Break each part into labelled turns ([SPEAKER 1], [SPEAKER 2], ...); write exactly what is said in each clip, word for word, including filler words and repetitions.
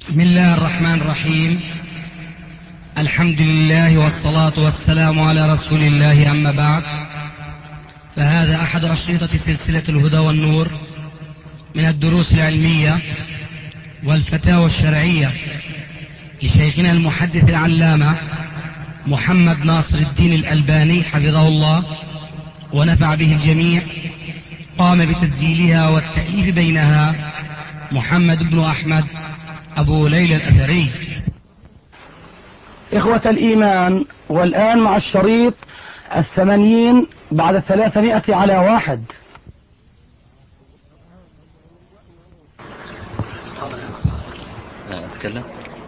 [SPEAKER 1] بسم الله الرحمن الرحيم. الحمد لله والصلاة والسلام على رسول الله، أما بعد، فهذا أحد أشرطة سلسلة الهدى والنور من الدروس العلمية والفتاوى الشرعية لشيخنا المحدث العلامة محمد ناصر الدين الألباني حفظه الله ونفع به الجميع. قام بتسجيلها والتأليف بينها محمد بن أحمد أبو ليلى الأثري.
[SPEAKER 2] إخوة الإيمان، والآن مع الشريط الثمانين بعد الثلاثمائة على واحد.
[SPEAKER 3] أتكلم.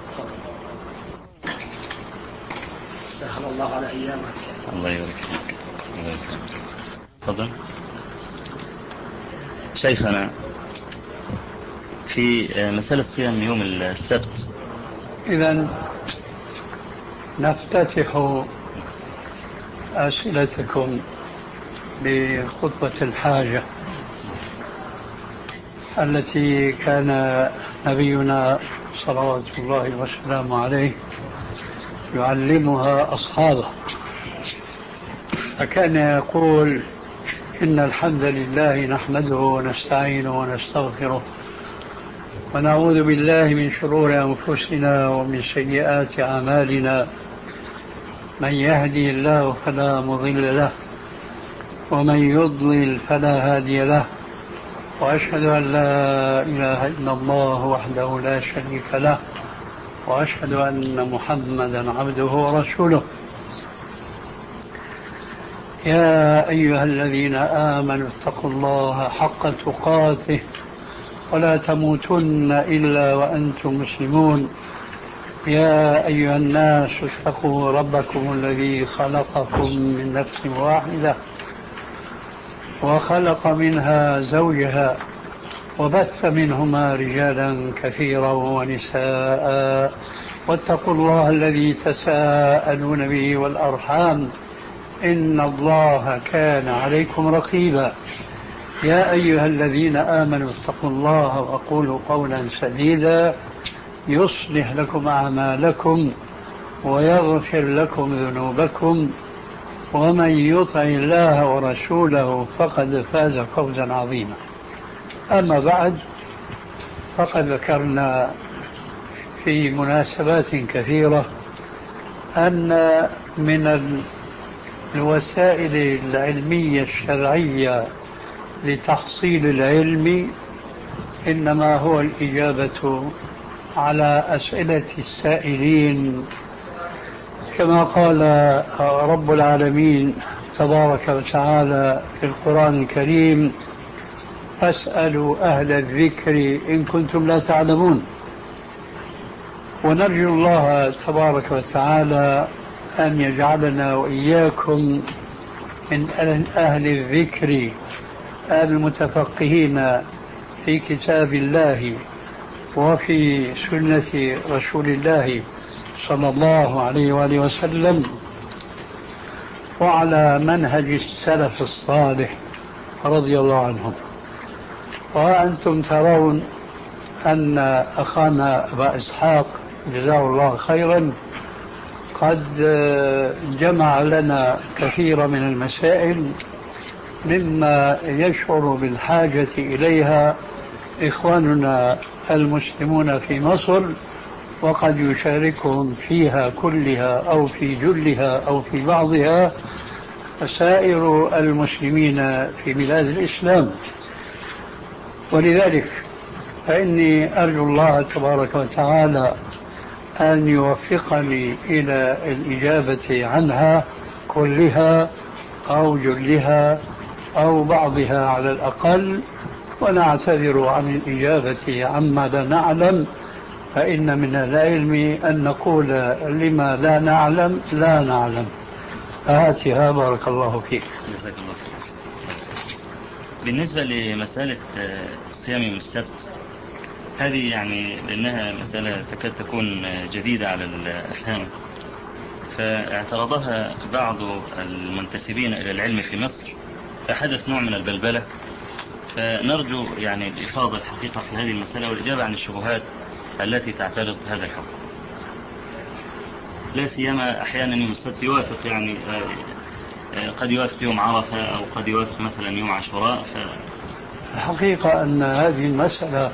[SPEAKER 2] سهل الله على أيامك.
[SPEAKER 3] الله يبارك فيك. الله يبارك فيك. تفضل. شيخنا، في مسألة صيام يوم السبت،
[SPEAKER 4] إذن نفتتح أسئلتكم بخطبة الحاجة التي كان نبينا صلوات الله وسلامه عليه يعلمها أصحابه، فكان يقول: إن الحمد لله نحمده ونستعينه ونستغفره ونعوذ بالله من شرور أنفسنا ومن سيئات أعمالنا، من يهدي الله فلا مضل له ومن يضلل فلا هادي له، وأشهد أن لا إله إلا الله وحده لا شريك له، وأشهد أن محمدا عبده ورسوله. يا أيها الذين آمنوا اتقوا الله حق تقاته ولا تموتن إلا وأنتم مسلمون. يا أيها الناس اتقوا ربكم الذي خلقكم من نفس واحدة وخلق منها زوجها وبث منهما رجالا كثيرا ونساء، واتقوا الله الذي تساءلون به والأرحام إن الله كان عليكم رقيبا. يا أيها الذين آمنوا اتقوا الله وقولوا قولا سديدا يصلح لكم أعمالكم ويغفر لكم ذنوبكم، ومن يطع الله ورسوله فقد فاز فوزا عظيما. أما بعد، فقد ذكرنا في مناسبات كثيرة أن من الوسائل العلمية الشرعية لتحصيل العلم إنما هو الإجابة على أسئلة السائلين، كما قال رب العالمين تبارك وتعالى في القرآن الكريم: فاسألوا أهل الذكر إن كنتم لا تعلمون. ونرجو الله تبارك وتعالى أن يجعلنا وإياكم من أهل الذكر المتفقهين في كتاب الله وفي سنة رسول الله صلى الله عليه وآله وسلم، وعلى منهج السلف الصالح رضي الله عنهم. وأنتم ترون أن أخانا أبا إسحاق جزاه الله خيرا قد جمع لنا كثير من المسائل مما يشعر بالحاجة إليها إخواننا المسلمون في مصر، وقد يشاركهم فيها كلها أو في جلها أو في بعضها سائر المسلمين في بلاد الإسلام. ولذلك فإني أرجو الله تبارك وتعالى أن يوفقني إلى الإجابة عنها كلها أو جلها أو بعضها على الأقل، ونعتذر عن الإجابة عما لا نعلم، فإن من العلم أن نقول لما لا نعلم لا نعلم. هاتها بارك الله فيك.
[SPEAKER 3] جزاك الله خير. بالنسبة لمسألة صيام يوم السبت، هذه يعني لأنها مسألة تكاد تكون جديدة على الأفهام، فاعترضها بعض المنتسبين إلى العلم في مصر، فحدث نوع من البلبلة. فنرجو يعني الإفاضة الحقيقة في هذه المسألة والإجابة عن الشبهات التي تعترض هذا الحكم، لا سيما أحيانا يوم السبت يوافق، يعني قد يوافق يوم عرفة أو قد يوافق مثلا يوم عاشوراء. ف...
[SPEAKER 4] الحقيقة أن هذه المسألة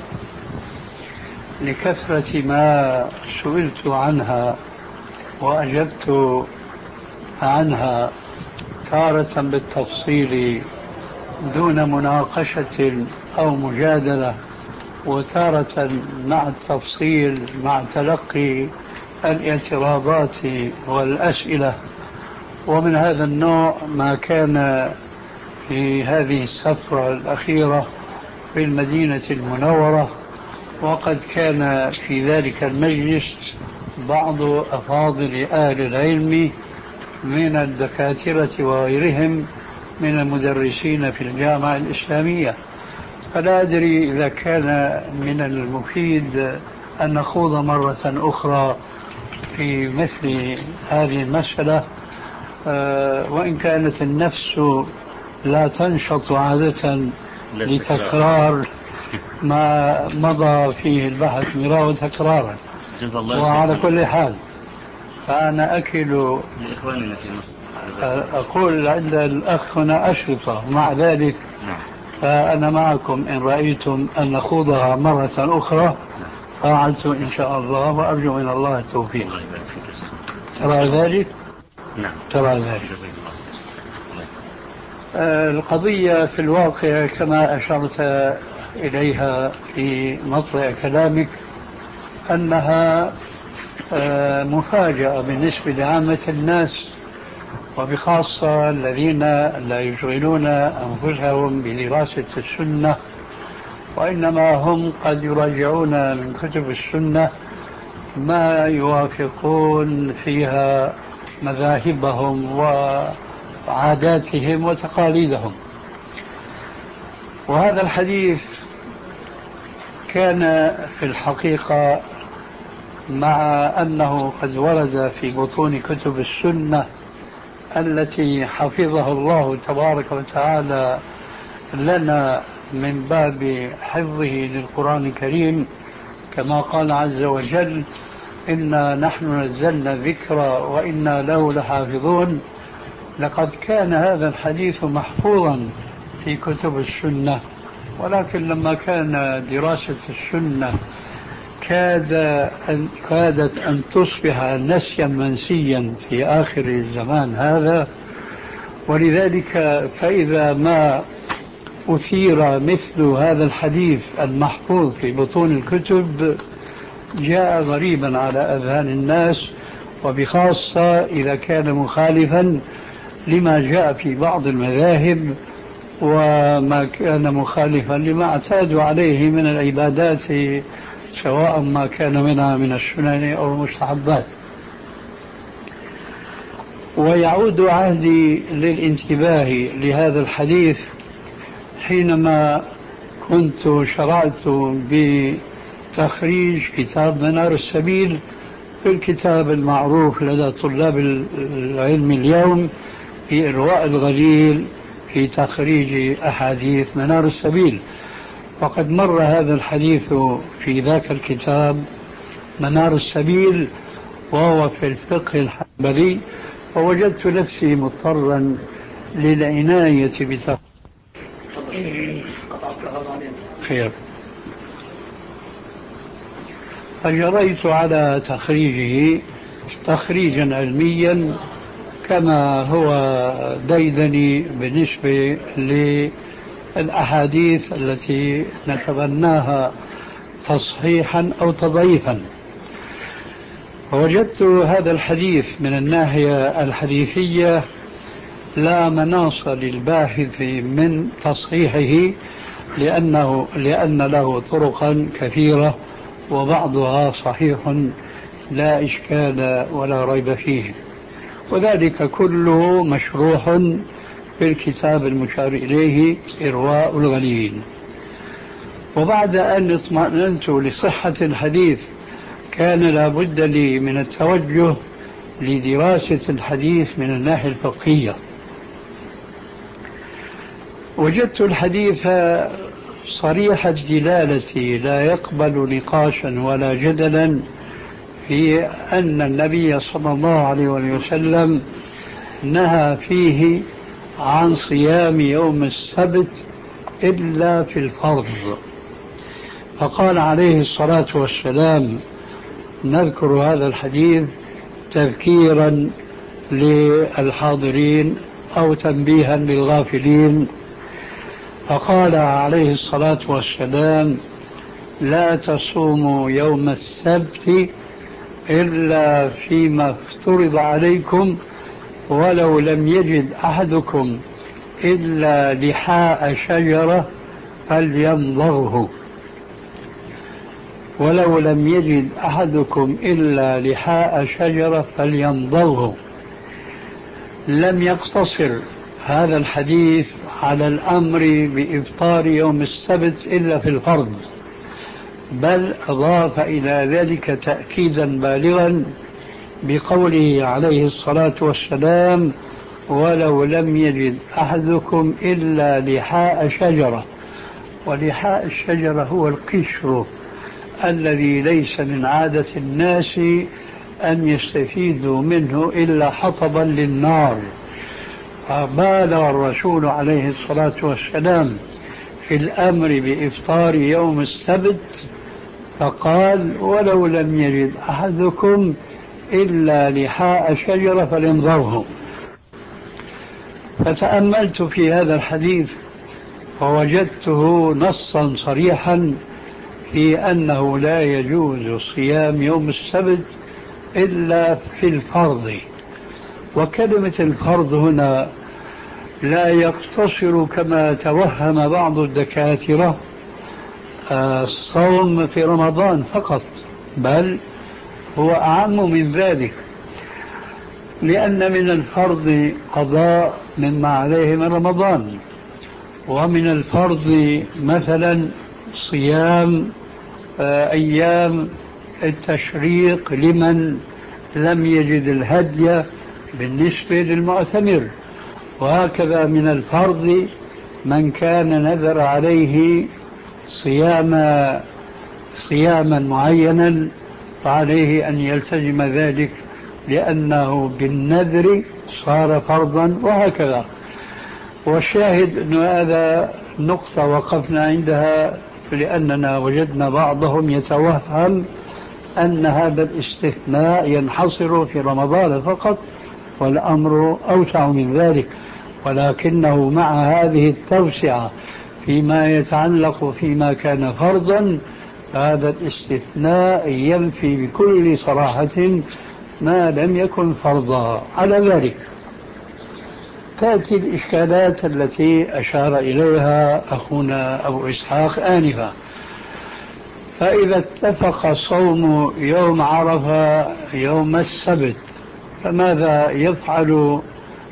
[SPEAKER 4] لكثرة ما سئلت عنها وأجبت عنها تارة بالتفصيل دون مناقشة أو مجادلة، وتارة مع التفصيل مع تلقي الاعتراضات والأسئلة. ومن هذا النوع ما كان في هذه السفرة الأخيرة في المدينة المنورة، وقد كان في ذلك المجلس بعض أفاضل أهل العلم من الدكاترة وغيرهم من المدرسين في الجامعة الإسلامية. فلا أدري إذا كان من المفيد أن نخوض مرة أخرى في مثل هذه المسألة، وإن كانت النفس لا تنشط عادة لتكرار ما مضى فيه البحث مرارا وتكرارا. وعلى كل حال فأنا أكل
[SPEAKER 3] لإخواننا في مصر،
[SPEAKER 4] أقول عند الأخ هنا أشرطة، مع ذلك فأنا معكم إن رأيتم أن نخوضها مرة أخرى فعلت إن شاء الله، وأرجو من الله التوفيق. ترى ذلك؟
[SPEAKER 3] نعم
[SPEAKER 4] ترى ذلك. القضية في الواقع كما أشرت إليها في مطلع كلامك أنها مفاجأة بالنسبة لعامة الناس، وبخاصة الذين لا يشغلون أنفسهم بدراسة السنة، وإنما هم قد يراجعون من كتب السنة ما يوافقون فيها مذاهبهم وعاداتهم وتقاليدهم. وهذا الحديث كان في الحقيقة مع أنه قد ورد في بطون كتب السنة التي حفظه الله تبارك وتعالى لنا من باب حفظه للقرآن الكريم، كما قال عز وجل: إنا نحن نزلنا الذكر وإنا له لحافظون. لقد كان هذا الحديث محفوظا في كتب السنة، ولكن لما كان دراسة السنة كاد أن كادت أن تصبح نسيا منسيا في آخر الزمان هذا، ولذلك فإذا ما أثير مثل هذا الحديث المحفوظ في بطون الكتب جاء غريبا على أذهان الناس، وبخاصة إذا كان مخالفا لما جاء في بعض المذاهب، وما كان مخالفا لما اعتادوا عليه من العبادات، سواء ما كان منها من السنن أو المستحبات. ويعود عهدي للانتباه لهذا الحديث حينما كنت شرعت بتخريج كتاب منار السبيل، في الكتاب المعروف لدى طلاب العلم اليوم في إرواء الغليل في تخريج أحاديث منار السبيل. وقد مر هذا الحديث في ذاك الكتاب منار السبيل وهو في الفقه الحنبلي، ووجدت نفسي مضطرا للعناية بتخريج خير، فجريت على تخريجه تخريجا علميا كما هو ديدني بالنسبة للأحاديث التي نتبناها تصحيحا أو تضعيفا. ووجدت هذا الحديث من الناحية الحديثية لا مناص للباحث من تصحيحه، لأنه لأن له طرقا كثيرة وبعضها صحيح لا إشكال ولا ريب فيه، وذلك كله مشروح في الكتاب المشار إليه إرواء الغليل. وبعد أن اطمأننت لصحة الحديث كان لابد لي من التوجه لدراسة الحديث من الناحية الفقهية. وجدت الحديث صريح الدلالة لا يقبل نقاشا ولا جدلا في أن النبي صلى الله عليه وسلم نهى فيه عن صيام يوم السبت إلا في الفرض. فقال عليه الصلاة والسلام، نذكر هذا الحديث تذكيرا للحاضرين أو تنبيها للغافلين، فقال عليه الصلاة والسلام: لا تصوموا يوم السبت إلا فيما افترض عليكم، ولو لم يجد أحدكم إلا لحاء شجرة فليمضغه. ولو لم يجد أحدكم إلا لحاء شجرة فليمضغه. لم يقتصر هذا الحديث على الأمر بإفطار يوم السبت إلا في الفرض، بل أضاف إلى ذلك تأكيدا بالغا بقوله عليه الصلاة والسلام: ولو لم يجد أحدكم إلا لحاء شجرة. ولحاء الشجرة هو القشر الذي ليس من عادة الناس أن يستفيدوا منه إلا حطبا للنار. فبالغ الرسول عليه الصلاة والسلام في الأمر بإفطار يوم السبت فقال: ولو لم يجد أحدكم إلا لحاء شجرة فليمضغه. فتأملت في هذا الحديث فوجدته نصا صريحا في أنه لا يجوز صيام يوم السبت إلا في الفرض. وكلمة الفرض هنا لا يقتصر كما توهم بعض الدكاترة الصوم في رمضان فقط، بل هو أعم من ذلك، لأن من الفرض قضاء مما عليه من رمضان، ومن الفرض مثلا صيام أيام التشريق لمن لم يجد الهدي بالنسبة للمعتمر، وهكذا من الفرض من كان نذر عليه صيام صياما معينا فعليه أن يلتزم ذلك لأنه بالنذر صار فرضا، وهكذا. والشاهد أن هذا نقطة وقفنا عندها لأننا وجدنا بعضهم يتوهم أن هذا الاستثناء ينحصر في رمضان فقط، والأمر أوسع من ذلك، ولكنه مع هذه التوسعة فيما يتعلق فيما كان فرضا هذا الاستثناء ينفي بكل صراحة ما لم يكن فرضا. على ذلك تأتي الإشكالات التي أشار إليها أخونا أبو إسحاق آنفا. فإذا اتفق صوم يوم عرفة يوم السبت فماذا يفعل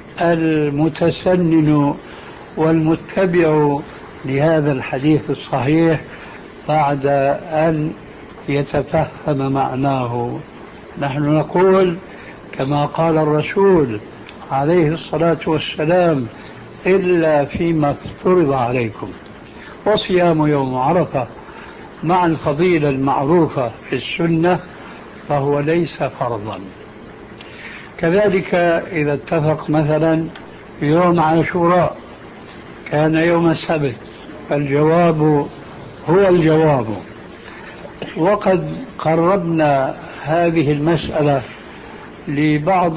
[SPEAKER 4] المتسنن والمتبع لهذا الحديث الصحيح بعد أن يتفهم معناه؟ نحن نقول كما قال الرسول عليه الصلاة والسلام: إلا فيما افترض عليكم. وصيام يوم عرفة مع الفضيلة المعروفة في السنة فهو ليس فرضا. كذلك إذا اتفق مثلا يوم عاشوراء كان يوم السبت فالجواب هو الجواب. وقد قربنا هذه المسألة لبعض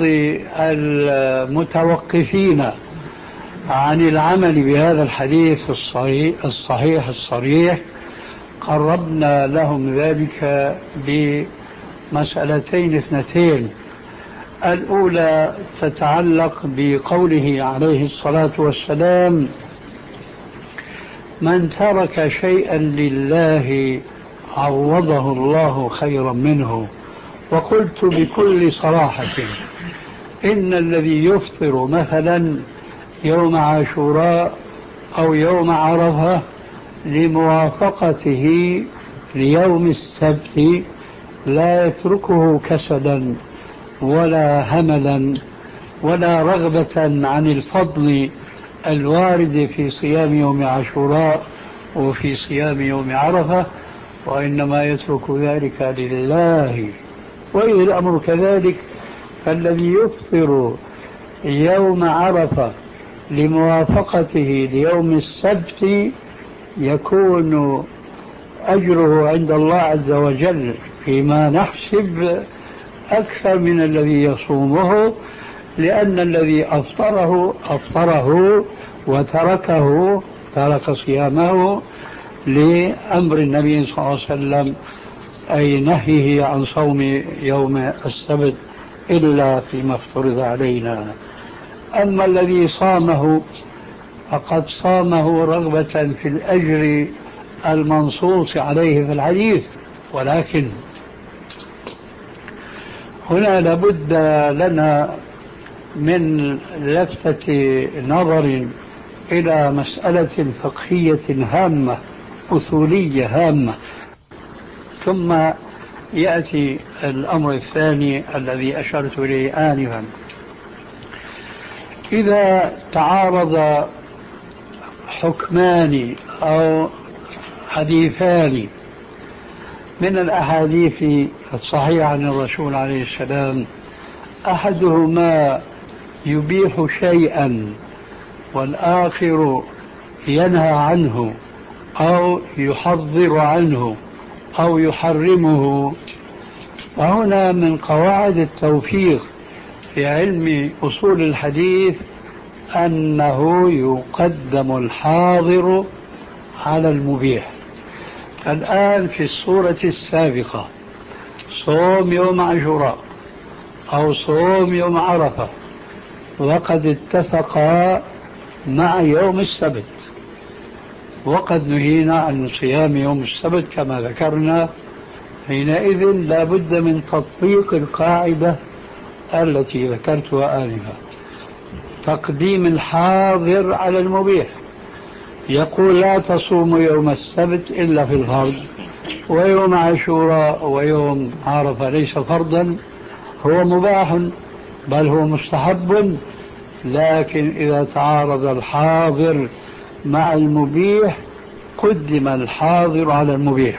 [SPEAKER 4] المتوقفين عن العمل بهذا الحديث الصحيح الصحيح الصريح، قربنا لهم ذلك بمسألتين اثنتين. الأولى تتعلق بقوله عليه الصلاة والسلام: من ترك شيئا لله عوضه الله خيرا منه. وقلت بكل صراحة إن الذي يفطر مثلا يوم عاشوراء أو يوم عرفة لموافقته ليوم السبت لا يتركه كسلا ولا هملا ولا رغبة عن الفضل الوارد في صيام يوم عاشوراء وفي صيام يوم عرفة، وإنما يترك ذلك لله. وإذا الأمر كذلك فالذي يفطر يوم عرفة لموافقته ليوم السبت يكون أجره عند الله عز وجل فيما نحسب أكثر من الذي يصومه، لأن الذي أفطره أفطره وتركه ترك صيامه لأمر النبي صلى الله عليه وسلم، أي نهيه عن صوم يوم السبت إلا فيما افترض علينا. أما الذي صامه فقد صامه رغبة في الأجر المنصوص عليه في الحديث. ولكن هنا لابد لنا من لفتة نظر إلى مسألة فقهية هامة أصولية هامة، ثم يأتي الأمر الثاني الذي أشرت إليه آنفا. إذا تعارض حكمان أو حديثان من الأحاديث الصحيحة عن الرسول عليه السلام، أحدهما يبيح شيئا والآخر ينهى عنه أو يحذر عنه أو يحرمه، فهنا من قواعد التوفيق في علم أصول الحديث أنه يقدم الحاضر على المبيح. الآن في الصورة السابقة صوم يوم عاشوراء أو صوم يوم عرفة وقد اتفقا مع يوم السبت، وقد نهينا عن صيام يوم السبت كما ذكرنا، حينئذ لا بد من تطبيق القاعدة التي ذكرتها آنفا، تقديم الحاضر على المبيح. يقول لا تصوم يوم السبت إلا في الفرض، ويوم عاشوراء ويوم عرفة ليس فرضا، هو مباح بل هو مستحب، لكن إذا تعارض الحاضر مع المبيح قدم الحاضر على المبيح.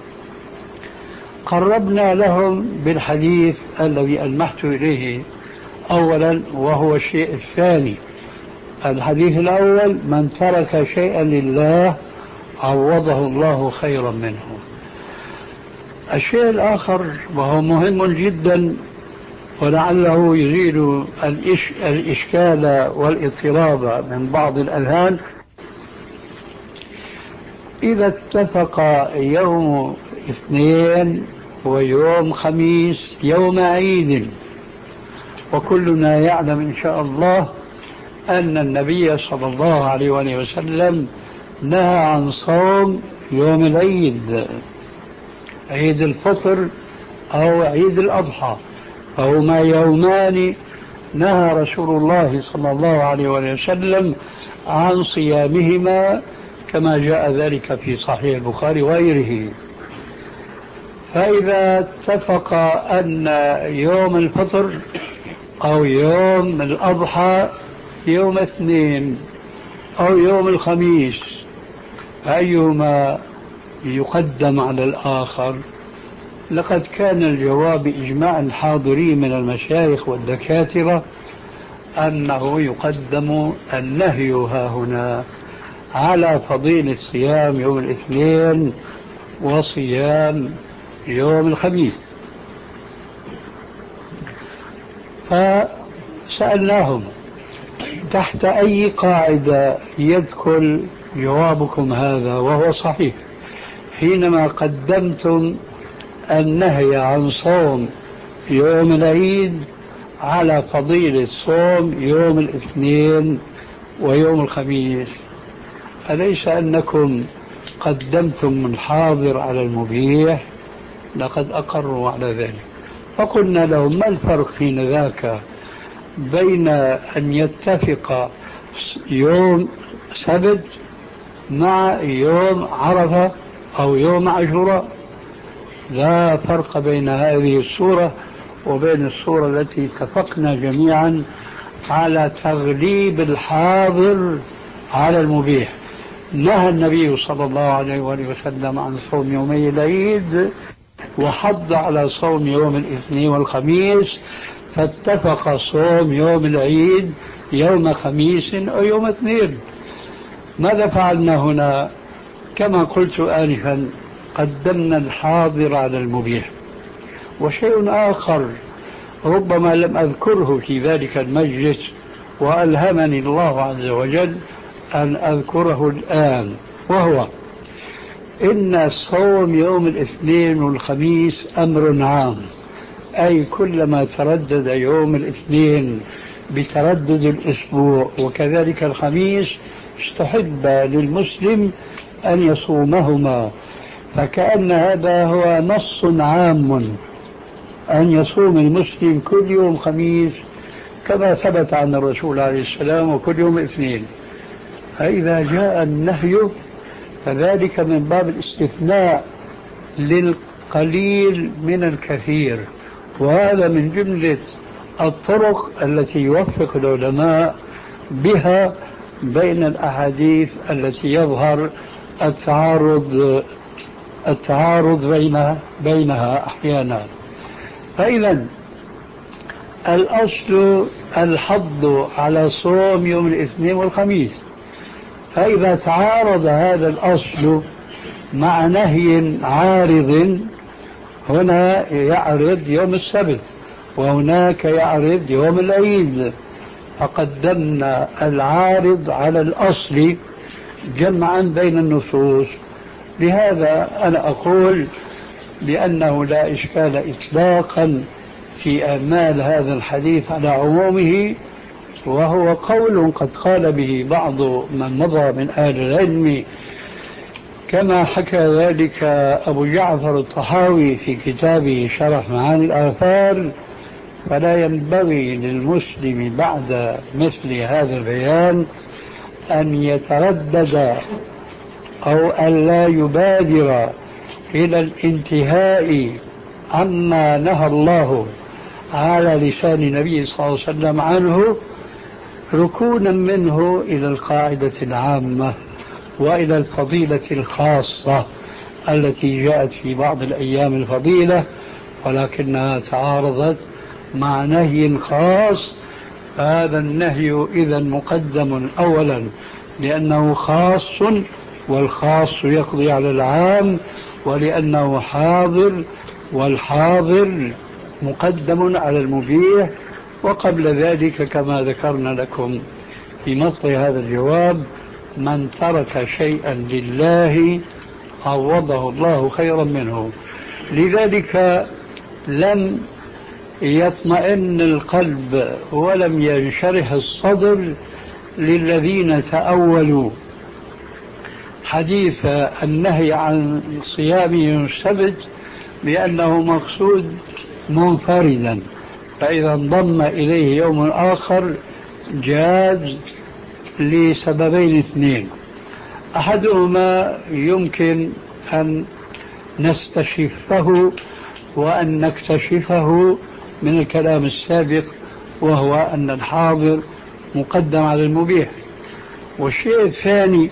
[SPEAKER 4] قربنا لهم بالحديث الذي ألمحت إليه أولا، وهو الشيء الثاني. الحديث الأول: من ترك شيئا لله عوضه الله خيرا منه. الشيء الآخر وهو مهم جدا ولعله يزيل الإش... الإشكال والاضطراب من بعض الأذهان: إذا اتفق يوم اثنين ويوم خميس يوم عيد، وكلنا يعلم إن شاء الله أن النبي صلى الله عليه وآله وسلم نهى عن صوم يوم العيد، عيد الفطر أو عيد الأضحى، فهما يومان نهى رسول الله صلى الله عليه وآله وسلم عن صيامهما كما جاء ذلك في صحيح البخاري وغيره. فإذا اتفق أن يوم الفطر أو يوم الأضحى يوم اثنين أو يوم الخميس، أيهما يقدم على الآخر؟ لقد كان الجواب إجماع الحاضرين من المشايخ والدكاترة أنه يقدم النهي ها هنا على فضيلة صيام يوم الاثنين وصيام يوم الخميس. فسألناهم تحت أي قاعدة يدخل جوابكم هذا؟ وهو صحيح، حينما قدمتم النهي عن صوم يوم العيد على فضيلة صوم يوم الاثنين ويوم الخميس، أليس أنكم قدمتم الحاضر على المبيح؟ لقد أقروا على ذلك. فقلنا لهم: ما الفرق حين ذاك بين أن يتفق يوم سبت مع يوم عرفة أو يوم عاشوراء؟ لا فرق بين هذه الصورة وبين الصورة التي اتفقنا جميعا على تغليب الحاضر على المبيح. نهى النبي صلى الله عليه وآله وسلم عن صوم يومي العيد وحض على صوم يوم الاثنين والخميس، فاتفق صوم يوم العيد يوم خميس أو يوم اثنين. ماذا فعلنا هنا؟ كما قلت آنفا قدمنا الحاضر على المبيح. وشيء آخر ربما لم أذكره في ذلك المجلس وألهمني الله عز وجل أن أذكره الآن، وهو إن صوم يوم الاثنين والخميس أمر عام، أي كلما تردد يوم الاثنين بتردد الأسبوع وكذلك الخميس استحب للمسلم أن يصومهما، فكأن هذا هو نص عام أن يصوم المسلم كل يوم خميس كما ثبت عن الرسول عليه السلام وكل يوم اثنين. فإذا جاء النهي فذلك من باب الاستثناء للقليل من الكثير، وهذا من جملة الطرق التي يوفق العلماء بها بين الأحاديث التي يظهر التعارض التعارض بين بينها أحيانا. فإذا الأصل الحض على صوم يوم الاثنين والخميس، فإذا تعارض هذا الأصل مع نهي عارض، هنا يعرض يوم السبت وهناك يعرض يوم العيد، فقدمنا العارض على الأصل جمعا بين النصوص. لهذا أنا أقول بأنه لا إشكال إطلاقا في أعمال هذا الحديث على عمومه، وهو قول قد قال به بعض من مضى من أهل العلم، كما حكى ذلك أبو جعفر الطحاوي في كتابه شرح معاني الآثار. فلا ينبغي للمسلم بعد مثل هذا البيان أن يتردد أو أن لا يبادر إلى الانتهاء عما نهى الله على لسان النبي صلى الله عليه وسلم عنه، ركونا منه إلى القاعدة العامة وإلى الفضيلة الخاصة التي جاءت في بعض الأيام الفضيلة ولكنها تعارضت مع نهي خاص. هذا النهي إذا مقدم أولا لأنه خاص، والخاص يقضي على العام، ولأنه حاضر، والحاضر مقدم على المبيح. وقبل ذلك كما ذكرنا لكم في مطي هذا الجواب، من ترك شيئا لله عوضه الله خيرا منه. لذلك لم يطمئن القلب ولم ينشرح الصدر للذين تأولوا حديث النهي عن صيام يوم السبت بأنه مقصود منفردا، فإذا انضم إليه يوم آخر جاز لسببين اثنين. أحدهما يمكن أن نستشفه وأن نكتشفه من الكلام السابق، وهو أن الحاضر مقدم على المبيح. والشيء الثاني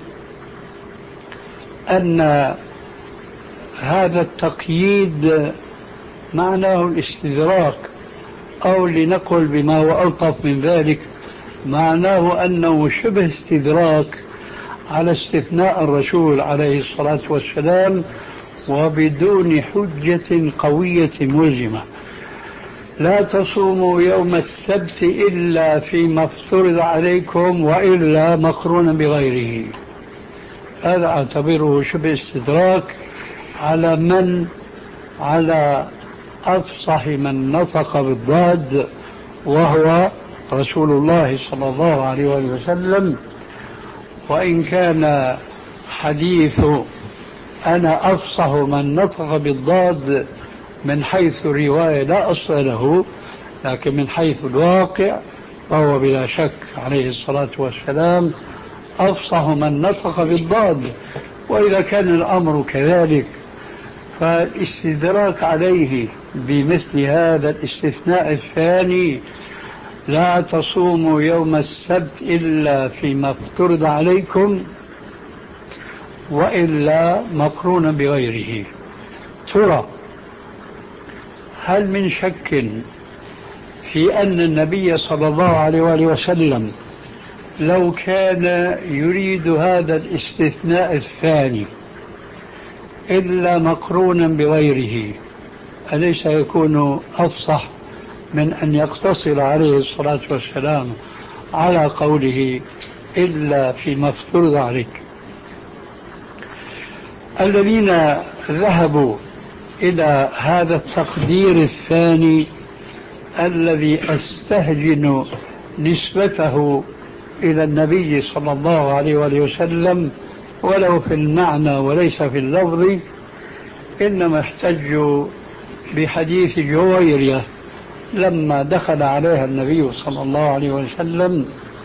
[SPEAKER 4] أن هذا التقييد معناه الاستدراك، أو لنقل بما هو ألطف من ذلك، معناه أنه شبه استدراك على استثناء الرسول عليه الصلاة والسلام وبدون حجة قوية ملزمة. لا تصوموا يوم السبت إلا فيما افترض عليكم وإلا مقرونا بغيره. هذا أعتبره شبه استدراك على من على أفصح من نطق بالضاد، وهو رسول الله صلى الله عليه وسلم. وإن كان حديث أنا أفصح من نطق بالضاد من حيث الرواية لا أصل له، لكن من حيث الواقع فهو بلا شك عليه الصلاة والسلام أفصح من نطق بالضاد. وإذا كان الأمر كذلك فالاستدراك عليه بمثل هذا الاستثناء الثاني، لا تصوموا يوم السبت إلا فيما افترض عليكم، وإلا مقرونا بغيره. ترى هل من شك في أن النبي صلى الله عليه وآله وسلم لو كان يريد هذا الاستثناء الثاني إلا مقرونا بغيره أليس يكون أفصح من أن يقتصر عليه الصلاة والسلام على قوله إلا فيما افترض عليك؟ الذين ذهبوا إلى هذا التقدير الثاني الذي أستهجن نسبته إلى النبي صلى الله عليه وآله وسلم ولو في المعنى وليس في اللفظ، إنما احتجوا بحديث جويرية لما دخل عليها النبي صلى الله عليه وسلم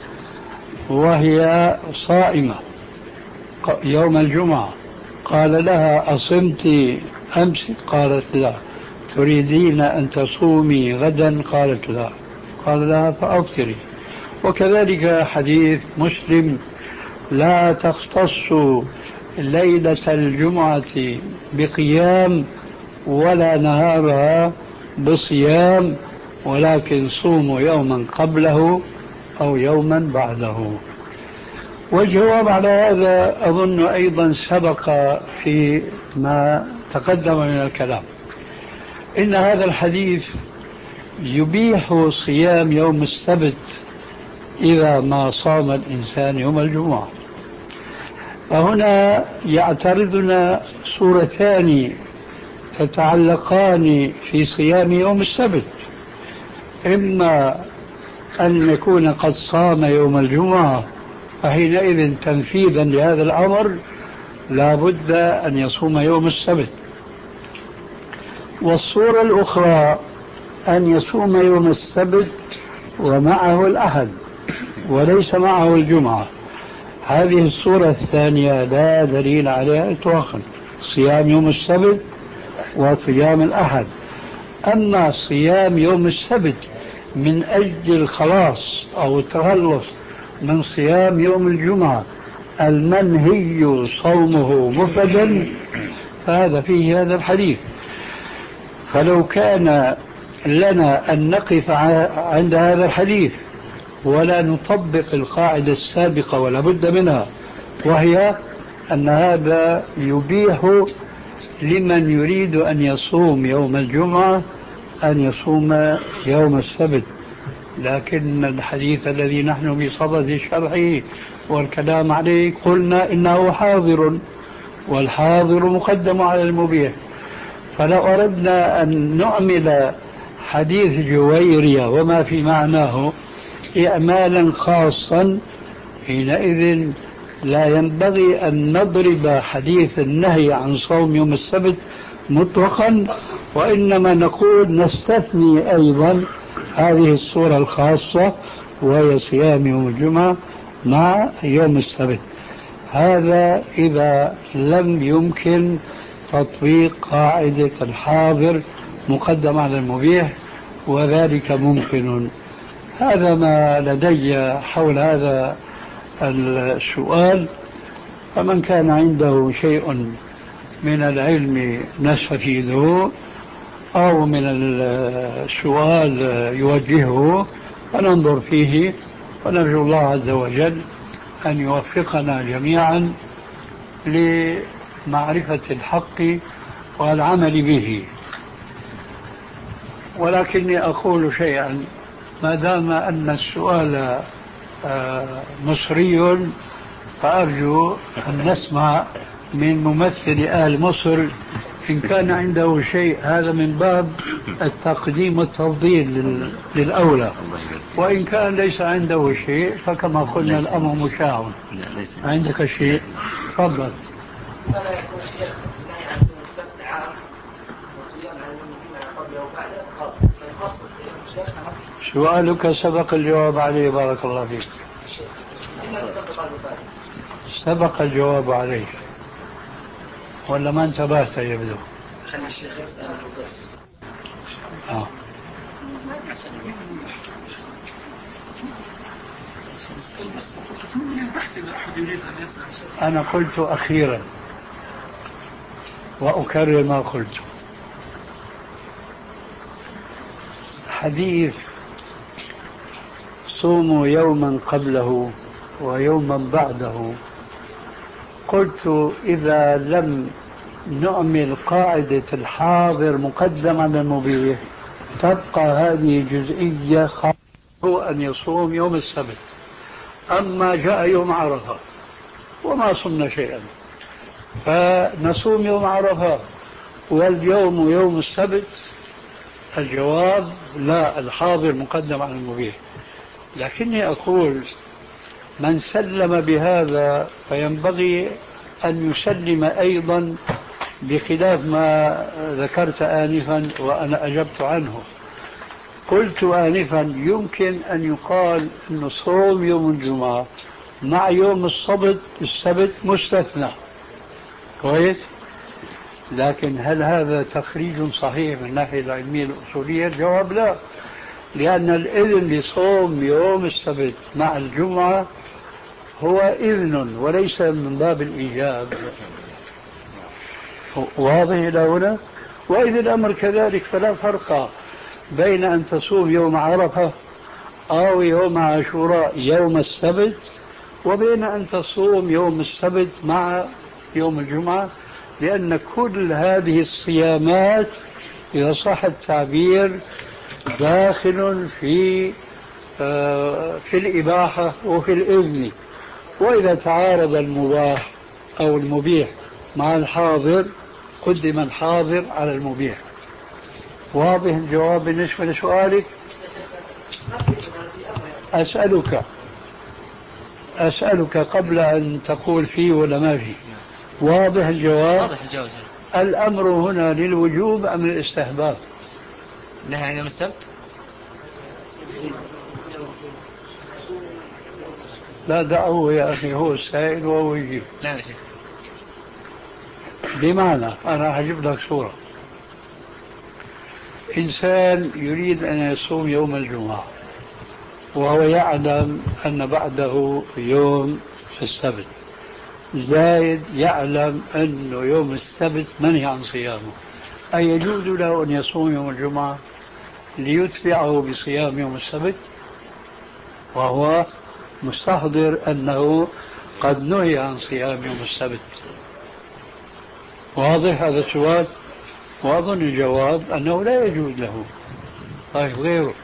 [SPEAKER 4] وهي صائمة يوم الجمعة، قال لها أصمت أمس؟ قالت لا. تريدين أن تصومي غدا؟ قالت لا. قال لها فأفطري. وكذلك حديث مسلم لا تختص ليلة الجمعة بقيام ولا نهارها بصيام، ولكن صوموا يوما قبله أو يوما بعده. والجواب على هذا أظن أيضا سبق في ما تقدم من الكلام. إن هذا الحديث يبيح صيام يوم السبت إذا ما صام الإنسان يوم الجمعة. فهنا يعترضنا صورتان تتعلقان في صيام يوم السبت، إما أن يكون قد صام يوم الجمعة فحينئذ تنفيذا لهذا الأمر لا بد أن يصوم يوم السبت، والصورة الأخرى أن يصوم يوم السبت ومعه الأحد وليس معه الجمعة. هذه الصورة الثانية لا دليل عليها إطلاقا، صيام يوم السبت وصيام الأحد. أما صيام يوم السبت من أجل الخلاص أو التخلص من صيام يوم الجمعة المنهي صومه مفردا فهذا فيه هذا الحديث. فلو كان لنا أن نقف عند هذا الحديث ولا نطبق القاعدة السابقة ولا بد منها، وهي أن هذا يبيح لمن يريد أن يصوم يوم الجمعة أن يصوم يوم السبت، لكن الحديث الذي نحن بصدد شرحه والكلام عليه قلنا إنه حاضر، والحاضر مقدم على المبيح. فلو أردنا أن نعمل حديث جويرية وما في معناه إعمالا خاصا حينئذ لا ينبغي أن نضرب حديث النهي عن صوم يوم السبت مطلقا، وإنما نقول نستثني أيضا هذه الصورة الخاصة وهي صيام يوم الجمعة مع يوم السبت. هذا إذا لم يمكن تطبيق قاعدة الحاضر مقدم على المبيح، وذلك ممكن. هذا ما لدي حول هذا السؤال، فمن كان عنده شيء من العلم نستفيده أو من السؤال يوجهه فننظر فيه، ونرجو الله عز وجل أن يوفقنا جميعا لمعرفة الحق والعمل به. ولكني أقول شيئا، ما دام أن السؤال مصري فأرجو أن نسمع من ممثل أهل مصر إن كان عنده شيء، هذا من باب التقديم والتفضيل للأولى، وإن كان ليس عنده شيء فكما قلنا الأمر مشاع. عندك شيء؟ تفضل. سؤالك سبق الجواب عليه، بارك الله فيك. سبق الجواب عليه ولا ما انتبهت يبدو؟
[SPEAKER 1] خلي الشيخ يسأل بس.
[SPEAKER 4] آه. أنا قلت أخيرا وأكرر ما قلت. حديث صوموا يوما قبله ويوما بعده، قلت إذا لم نعمل قاعدة الحاضر مقدم على المبيح تبقى هذه جزئية خاصة أن يصوم يوم السبت. أما جاء يوم عرفة وما صمنا شيئا فنصوم يوم عرفة واليوم يوم السبت، الجواب لا، الحاضر مقدم على المبيح. لكني أقول من سلم بهذا فينبغي أن يسلم أيضا بخلاف ما ذكرت آنفا وأنا أجبت عنه. قلت آنفا يمكن أن يقال أن صوم يوم الجمعة مع يوم السبت السبت مستثنى، كويس، لكن هل هذا تخريج صحيح من الناحية العلمية الأصولية؟ الجواب لا، لأن الإذن لصوم يوم السبت مع الجمعة هو إذن وليس من باب الإيجاب. واضح إلى هنا؟ وإذا الأمر كذلك فلا فرق بين أن تصوم يوم عرفة أو يوم عاشوراء يوم السبت وبين أن تصوم يوم السبت مع يوم الجمعة، لأن كل هذه الصيامات إذا صح التعبير داخل في في الإباحة وفي الإذن. وإذا تعارض المباح أو المبيح مع الحاضر قدم الحاضر على المبيح. واضح الجواب بالنسبة لسؤالك؟ أسألك أسألك قبل أن تقول فيه ولا ما فيه، واضح الجواب؟
[SPEAKER 1] واضح الجواب.
[SPEAKER 4] الأمر هنا للوجوب أم للاستحباب؟
[SPEAKER 1] نهي عن يوم السبت؟
[SPEAKER 4] لا دعوه يا أخي، هو السائل وهو يجيب.
[SPEAKER 1] لا يا شيخ.
[SPEAKER 4] بمعنى أنا هجيب لك صورة. إنسان يريد أن يصوم يوم الجمعة وهو يعلم أن بعده يوم السبت، زايد يعلم أن يوم السبت منهي عن صيامه، أي يجوز له أن يصوم يوم الجمعة ليتبعه بصيام يوم السبت وهو مستحضر أنه قد نهي عن صيام يوم السبت؟ واضح هذا السؤال؟ وأظن الجواب أنه لا يجوز له. طيب غيره،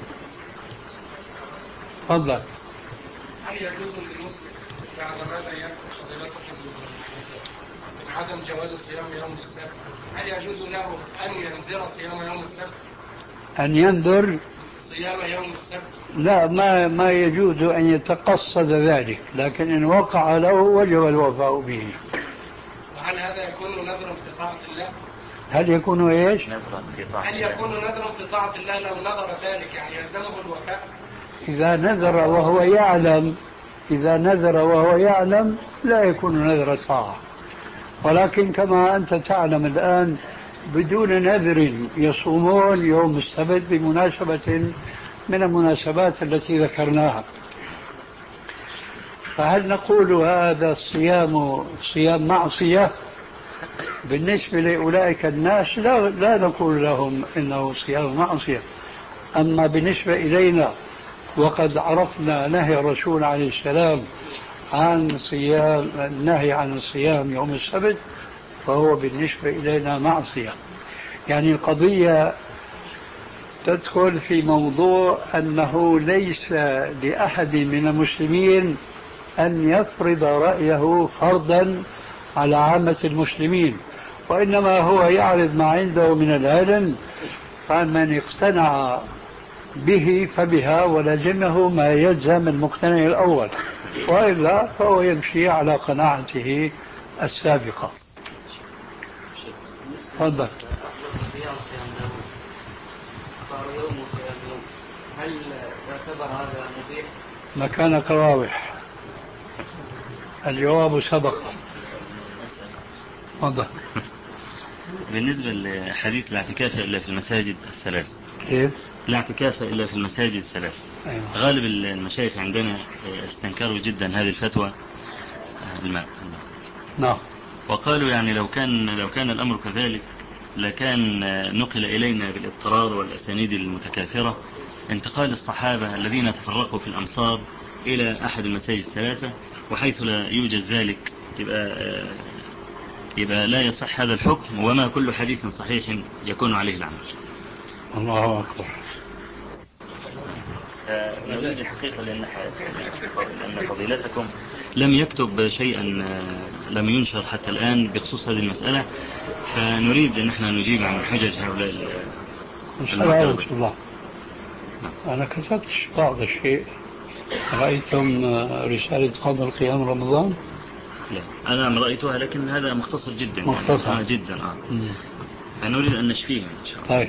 [SPEAKER 4] تفضل.
[SPEAKER 5] هل يجوز للمسلم بعد ما بينت فضيلته من عدم جواز صيام يوم السبت، هل يجوز له أن ينذر صيام يوم السبت؟
[SPEAKER 4] أن ينذر
[SPEAKER 5] صيام يوم السبت؟
[SPEAKER 4] لا، ما ما يجوز أن يتقصد ذلك، لكن إن وقع له وجب الوفاء به.
[SPEAKER 5] وهل هذا يكون نذرا في طاعة الله؟
[SPEAKER 4] هل يكون ايش؟
[SPEAKER 5] هل يكون نذرا في طاعة الله لو نذر ذلك يعني يلزمه الوفاء؟
[SPEAKER 4] إذا نذر وهو يعلم إذا نذر وهو يعلم لا يكون نذر طاعة، ولكن كما أنت تعلم الآن بدون نذر يصومون يوم السبت بمناسبة من المناسبات التي ذكرناها. فهل نقول هذا الصيام صيام معصية بالنسبة لأولئك الناس؟ لا, لا نقول لهم إنه صيام معصية. أما بالنسبة إلينا وقد عرفنا نهي الرسول عليه السلام عن صيام النهي عن الصيام يوم السبت فهو بالنسبة إلينا معصية. يعني القضية تدخل في موضوع أنه ليس لأحد من المسلمين أن يفرض رأيه فرضا على عامة المسلمين، وإنما هو يعرض ما عنده من العلم، فمن اقتنع به فبها ولزمه ما يلزم المقتنع الأول، وإلا فهو يمشي على قناعته السابقة. تفضل.
[SPEAKER 1] هل يعتبر هذا مبيح؟
[SPEAKER 4] مكانك واضح، الجواب سبق. تفضل.
[SPEAKER 3] بالنسبة لحديث الاعتكاف إلا في المساجد الثلاث،
[SPEAKER 4] كيف؟
[SPEAKER 3] لا اعتكاف إلا في المساجد الثلاث.
[SPEAKER 4] أيوة.
[SPEAKER 3] غالب المشايخ عندنا استنكروا جدا هذه الفتوى. الماء
[SPEAKER 4] نعم.
[SPEAKER 3] وقالوا يعني لو كان لو كان الأمر كذلك لكان نقل إلينا بالاضطرار والأسانيد المتكاثرة انتقال الصحابة الذين تفرقوا في الأمصار إلى أحد المساجد الثلاثة، وحيث لا يوجد ذلك يبقى يبقى لا يصح هذا الحكم، وما كل حديث صحيح يكون عليه العمل.
[SPEAKER 4] الله أكبر.
[SPEAKER 3] نريد الحقيقة لأن فضيلتكم لم يكتب شيئا لم ينشر حتى الآن بخصوص هذه المسألة، فنريد أن احنا نجيب عن حجج هؤلاء
[SPEAKER 4] المعترضين. الله، أنا كتبت بعض الشيء. رأيتم رسالة قبل القيام رمضان؟
[SPEAKER 3] لا أنا رأيتها، لكن هذا مختصر جدا.
[SPEAKER 4] مختصر
[SPEAKER 3] يعني. آه جدا. آه. فنريد أن نشفيه إن شاء الله.
[SPEAKER 4] طيب.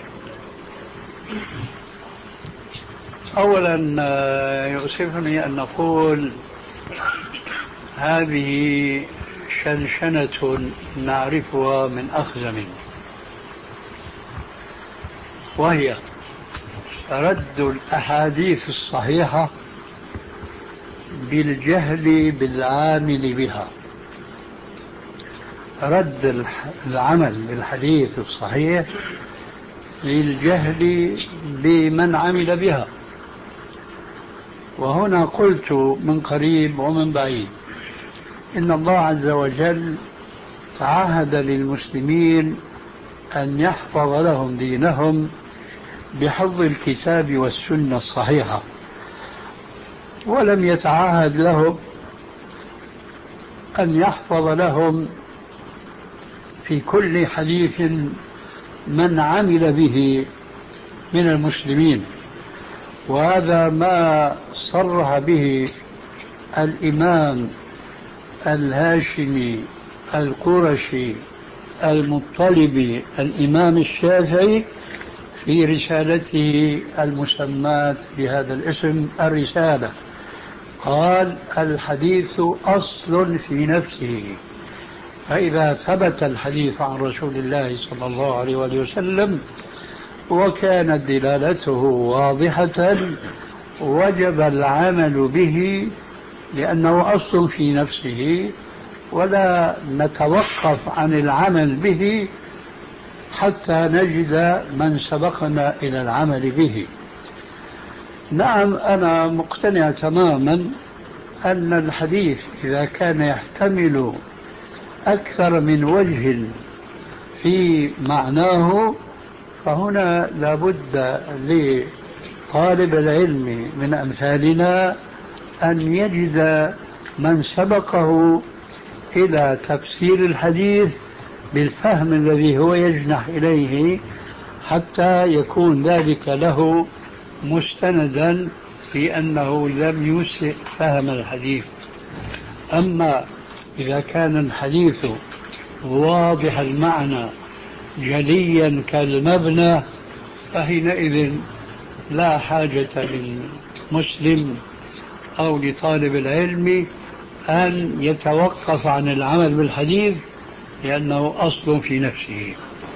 [SPEAKER 4] أولا يؤسفني أن نقول هذه شنشنة نعرفها من أخزم، وهي رد الأحاديث الصحيحة بالجهل بالعامل بها. رد العمل بالحديث الصحيح للجهل بمن عمل بها. وهنا قلت من قريب ومن بعيد إن الله عز وجل تعهد للمسلمين أن يحفظ لهم دينهم بحفظ الكتاب والسنة الصحيحة، ولم يتعهد لهم أن يحفظ لهم في كل حديث من عمل به من المسلمين. وهذا ما صرح به الإمام الهاشمي القرشي المطلبي الإمام الشافعي في رسالته المسماة بهذا الاسم الرسالة. قال: الحديث أصل في نفسه، فإذا ثبت الحديث عن رسول الله صلى الله عليه وسلم وكانت دلالته واضحة وجب العمل به لأنه أصل في نفسه، ولا نتوقف عن العمل به حتى نجد من سبقنا إلى العمل به. نعم، أنا مقتنع تماما أن الحديث إذا كان يحتمل أكثر من وجه في معناه فهنا لابد لطالب العلم من أمثالنا أن يجد من سبقه إلى تفسير الحديث بالفهم الذي هو يجنح إليه، حتى يكون ذلك له مستندا في أنه لم يسئ فهم الحديث. أما إذا كان الحديث واضح المعنى جليا كالمبنى فحينئذ لا حاجة للمسلم أو لطالب العلم أن يتوقف عن العمل بالحديث لأنه أصل في نفسه.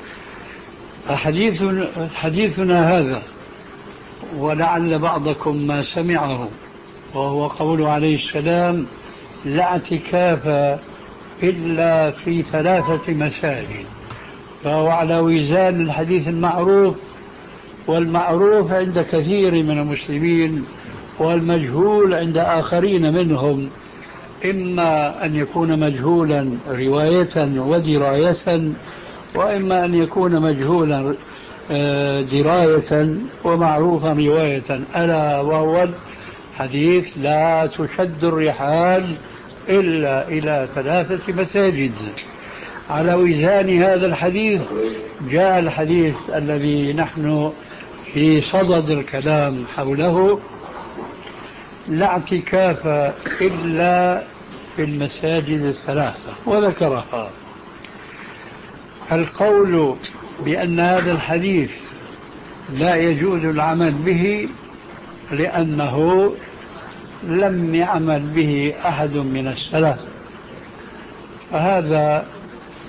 [SPEAKER 4] حديثنا هذا، ولعل بعضكم ما سمعه، وهو قول عليه السلام: لا اعتكاف إلا في ثلاثة مساجد، فهو على وزان الحديث المعروف، والمعروف عند كثير من المسلمين والمجهول عند آخرين منهم، إما أن يكون مجهولا رواية ودراية، وإما أن يكون مجهولا دراية ومعروفا رواية، ألا وهو حديث لا تشد الرحال إلا إلى ثلاثة مساجد. على وزان هذا الحديث جاء الحديث الذي نحن في صدد الكلام حوله: لا اعتكاف إلا في المساجد الثلاثة، وذكرها. القول بأن هذا الحديث لا يجوز العمل به لأنه لم يعمل به أحد من السلف، فهذا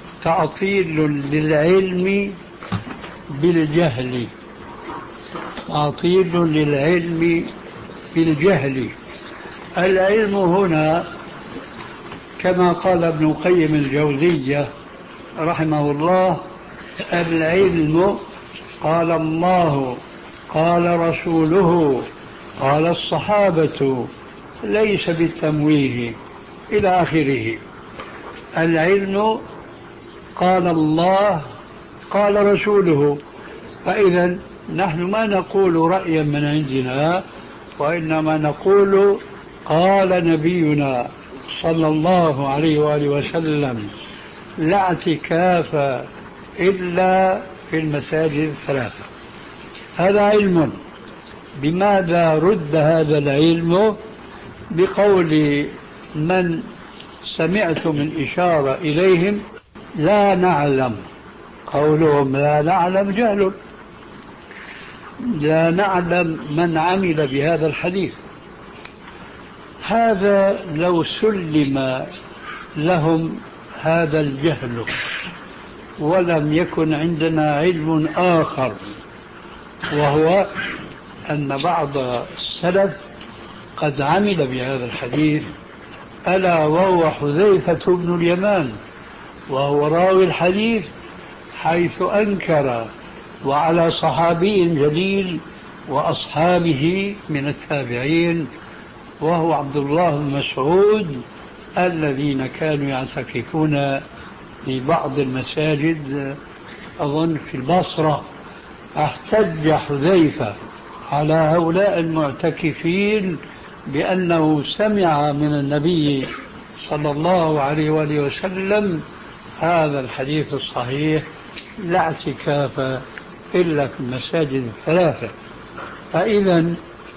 [SPEAKER 4] تعطيل للعلم بالجهل، تعطيل للعلم بالجهل. العلم هنا كما قال ابن القيم الجوزية رحمه الله: العلم قال الله قال رسوله قال الصحابة، ليس بالتمويه إلى آخره. العلم قال الله قال رسوله. فإذا نحن ما نقول رأيا من عندنا، وإنما نقول قال نبينا صلى الله عليه وآله وسلم: لا اعتكاف إلا في المساجد الثلاثة. هذا علم. بماذا رد هذا العلم؟ بقول من سمعتم الإشارة إليهم: لا نعلم. قولهم لا نعلم جهل، لا نعلم من عمل بهذا الحديث. هذا لو سلم لهم هذا الجهل ولم يكن عندنا علم آخر، وهو أن بعض السلف قد عمل بهذا الحديث، ألا وهو حذيفة بن اليمان، وهو راوي الحديث، حيث أنكر وعلى صحابي جليل وأصحابه من التابعين، وهو عبد الله بن مسعود، الذين كانوا يعتكفون في بعض المساجد أظن في البصرة. احتج حذيفة على هؤلاء المعتكفين بأنه سمع من النبي صلى الله عليه وآله وسلم هذا الحديث الصحيح: لا اعتكاف إلا في المساجد الثلاثة. فإذا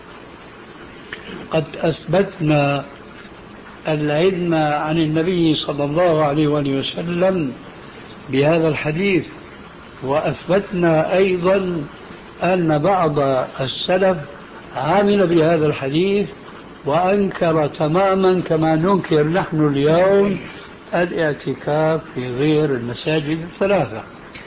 [SPEAKER 4] قد أثبتنا العلم عن النبي صلى الله عليه وآله وسلم بهذا الحديث، وأثبتنا أيضا أن بعض السلف عمل بهذا الحديث وأنكر تماما كما ننكر نحن اليوم الاعتكاف في غير المساجد الثلاثة.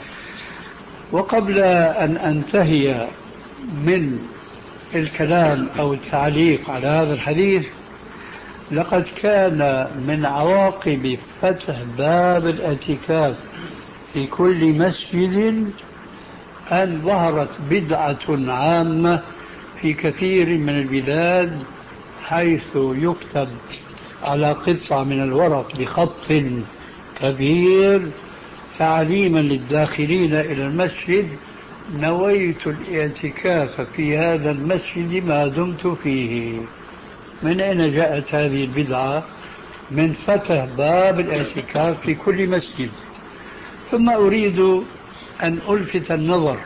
[SPEAKER 4] وقبل أن أنتهي من الكلام أو التعليق على هذا الحديث، لقد كان من عواقب فتح باب الاعتكاف في كل مسجد أن ظهرت بدعة عامة في كثير من البلاد، حيث يكتب على قطعة من الورق بخط كبير تعليما للداخلين إلى المسجد: نويت الاعتكاف في هذا المسجد ما دمت فيه. من أين جاءت هذه البدعة؟ من فتح باب الاعتكاف في كل مسجد. ثم أريد أن ألفت النظر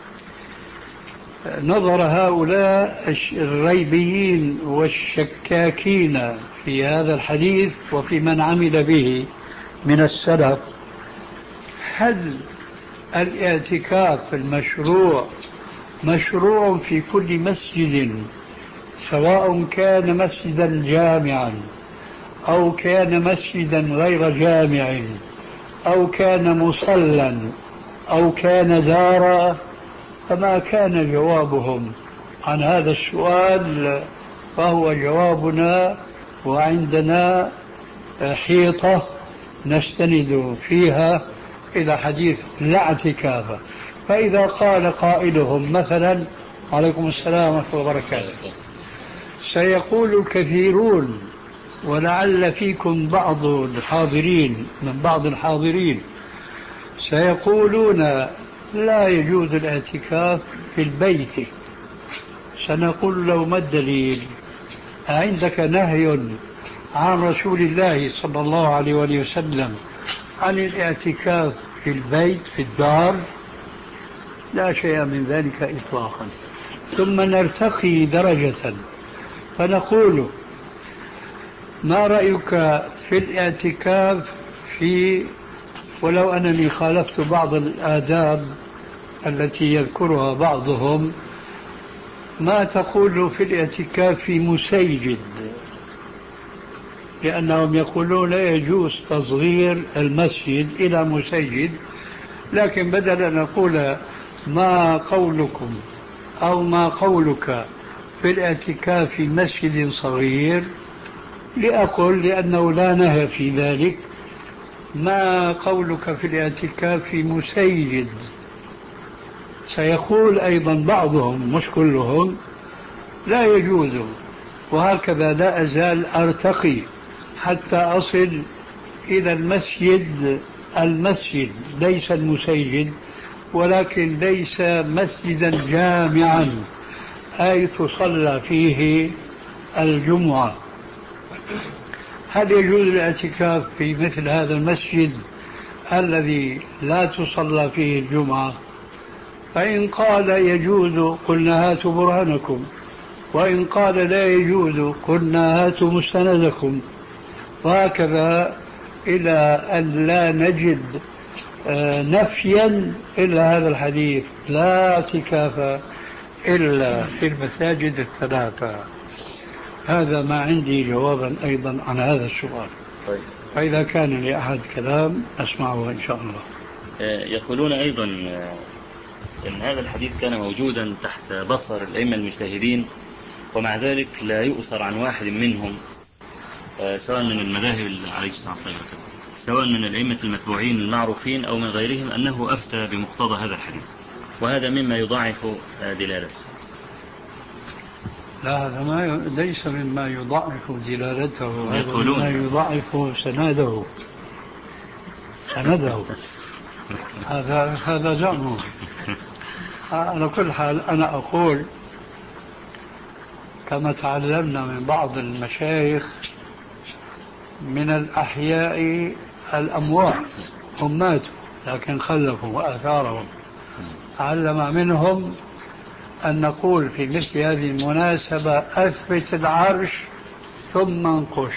[SPEAKER 4] نظر هؤلاء الريبيين والشكاكين في هذا الحديث وفي من عمل به من السلف: هل الاعتكاف المشروع مشروع في كل مسجد، سواء كان مسجدا جامعا أو كان مسجدا غير جامع أو كان مصلى أو كان دارا؟ فما كان جوابهم عن هذا السؤال، فهو جوابنا وعندنا حيطة نستند فيها إلى حديث لا اعتكاف. فإذا قال قائلهم مثلا: عليكم السلام ورحمة الله وبركاته، سيقول الكثيرون ولعل فيكم بعض الحاضرين من بعض الحاضرين سيقولون: لا يجوز الاعتكاف في البيت. سنقول له: ما الدليل؟ عندك نهي عن رسول الله صلى الله عليه وآله وسلم عن الاعتكاف في البيت في الدار؟ لا شيء من ذلك إطلاقا. ثم نرتقي درجة فنقول: ما رأيك في الاعتكاف في، ولو أنني خالفت بعض الآداب التي يذكرها بعضهم، ما تقول في الاعتكاف في مسيجد؟ لأنهم يقولون لا يجوز تصغير المسجد إلى مسيجد. لكن بدل أن نقول ما قولكم أو ما قولك في الاعتكاف في مسجد صغير؟ لأقول لأنه لا نهي في ذلك. ما قولك في الاعتكاف في مسيجد؟ سيقول أيضا بعضهم مش كلهم لا يجوز، وهكذا لا أزال أرتقي حتى أصل إلى المسجد. المسجد ليس المسيجد، ولكن ليس مسجدا جامعا أي تصلى فيه الجمعة. هل يجوز الاعتكاف في مثل هذا المسجد الذي لا تصلى فيه الجمعة؟ فإن قال يجوز قلنا هاتوا برهانكم، وإن قال لا يجوز قلنا هاتوا مستندكم، وهكذا إلى أن لا نجد نفيا إلا هذا الحديث: لا اعتكاف إلا في المساجد الثلاثة. هذا ما عندي جوابا أيضا عن هذا السؤال.
[SPEAKER 3] طيب.
[SPEAKER 4] فإذا كان لأحد كلام أسمعه إن شاء الله.
[SPEAKER 3] يقولون أيضا أن هذا الحديث كان موجودا تحت بصر الأئمة المجتهدين، ومع ذلك لا يؤثر عن واحد منهم سواء من المذاهب عليه الصلاة والسلام، سواء من الأئمة المتبوعين المعروفين أو من غيرهم، أنه أفتى بمقتضى هذا الحديث، وهذا مما يضاعف دلالته.
[SPEAKER 4] لا، هذا ما ليس مما يضاعف دلالته، هذا مما يضاعف سناده سنده هذا هذا زعمه. على كل حال أنا أقول كما تعلمنا من بعض المشايخ من الأحياء الأموات، هم ماتوا لكن خلفوا آثارهم، تعلم منهم أن نقول في مثل هذه المناسبة: أثبت العرش ثم انقش.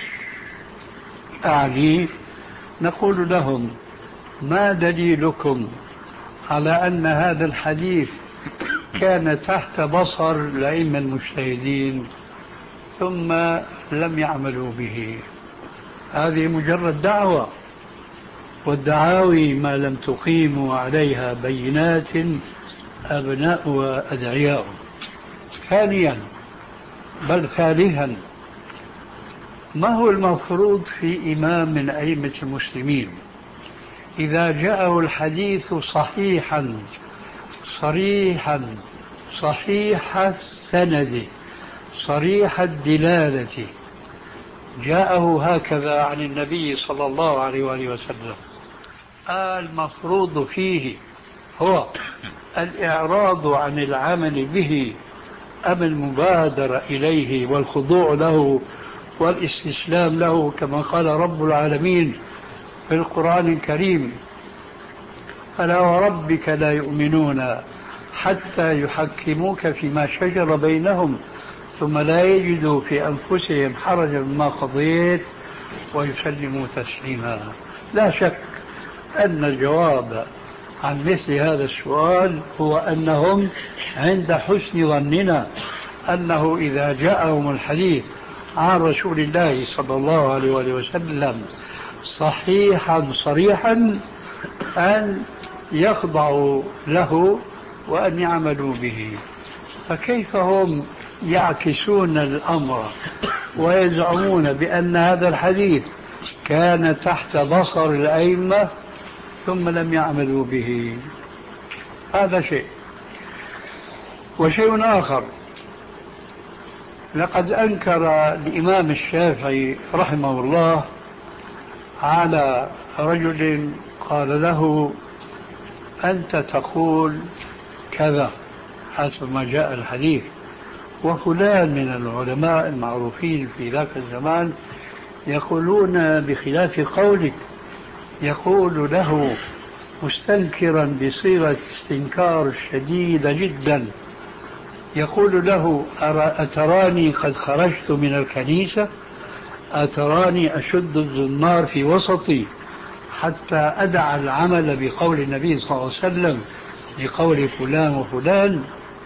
[SPEAKER 4] أعني نقول لهم: ما دليلكم على أن هذا الحديث كان تحت بصر الأئمة المجتهدين ثم لم يعملوا به؟ هذه مجرد دعوة، والدعاوي ما لم تقيموا عليها بينات أبناء وأدعياء. ثانيا بل ثالثا، ما هو المفروض في إمام من أئمة المسلمين إذا جاءه الحديث صحيحا صريحا صحيح السند صريح الدلالة، جاءه هكذا عن النبي صلى الله عليه وآله وسلم، المفروض فيه هو الإعراض عن العمل به أم المبادرة إليه والخضوع له والاستسلام له، كما قال رب العالمين في القرآن الكريم: فلا وربك لا يؤمنون حتى يحكموك فيما شجر بينهم ثم لا يجدوا في أنفسهم حرجا مما قضيت ويسلموا تسليما. لا شك أن الجواب عن مثل هذا السؤال هو أنهم عند حسن ظننا أنه إذا جاءهم الحديث عن رسول الله صلى الله عليه وسلم صحيحا صريحا أن يخضعوا له وأن يعملوا به. فكيف هم يعكسون الأمر ويزعمون بأن هذا الحديث كان تحت بصر الأئمة ثم لم يعملوا به؟ هذا شيء. وشيء آخر، لقد أنكر الإمام الشافعي رحمه الله على رجل قال له: أنت تقول كذا حسب ما جاء الحديث، وفلان من العلماء المعروفين في ذاك الزمان يقولون بخلاف قولك. يقول له مستنكرا بصيغة استنكار شديدة جدا، يقول له: أتراني قد خرجت من الكنيسة؟ أتراني أشد الزمار في وسطي حتى أدع العمل بقول النبي صلى الله عليه وسلم لقول فلان وفلان؟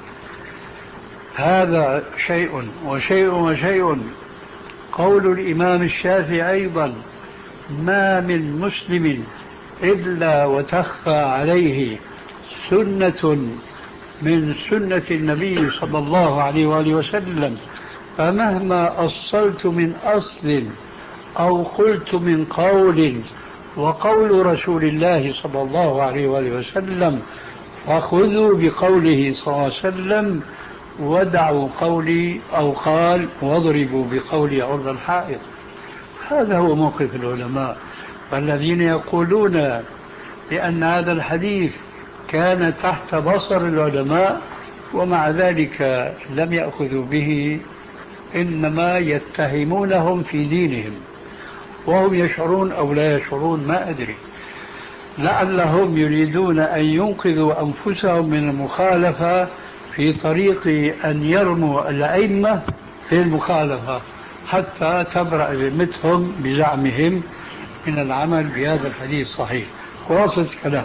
[SPEAKER 4] هذا شيء. وشيء وشيء قول الإمام الشافعي أيضا: ما من مسلم إلا وتخفى عليه سنة من سنة النبي صلى الله عليه وآله وسلم، فمهما أصلت من أصل أو قلت من قول وقول رسول الله صلى الله عليه وآله وسلم فخذوا بقوله صلى الله عليه وسلم ودعوا قولي أو قال واضربوا بقولي عرض الحائط. هذا هو موقف العلماء. والذين يقولون بأن هذا الحديث كان تحت بصر العلماء ومع ذلك لم يأخذوا به إنما يتهمونهم في دينهم وهم يشعرون أو لا يشعرون ما أدري، لعلهم يريدون أن ينقذوا أنفسهم من المخالفة في طريق أن يرموا الأئمة في المخالفة حتى تبرأ ذمتهم بزعمهم من العمل بهذا الحديث صحيح. خلاصة الكلام،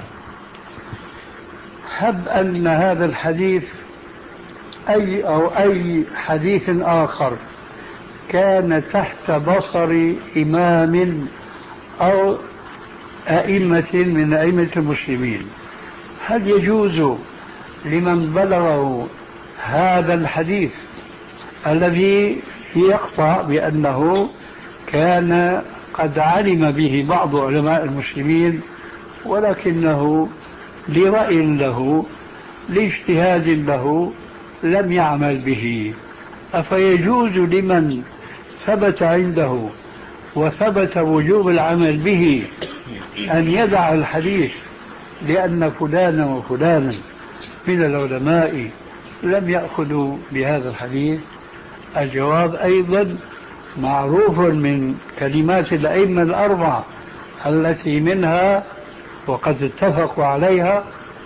[SPEAKER 4] هب أن هذا الحديث أي أو أي حديث آخر كان تحت بصر إمام أو أئمة من أئمة المسلمين، هل يجوز لمن بلغه هذا الحديث الذي يقطع بأنه كان قد علم به بعض علماء المسلمين ولكنه لرأي له لاجتهاد له لم يعمل به، أفيجوز لمن ثبت عنده وثبت وجوب العمل به أن يدع الحديث لأن فلانا وفلانا من العلماء لم يأخذوا بهذا الحديث؟ الجواب أيضا معروف من كلمات الأئمة الأربعة التي منها وقد اتفقوا عليها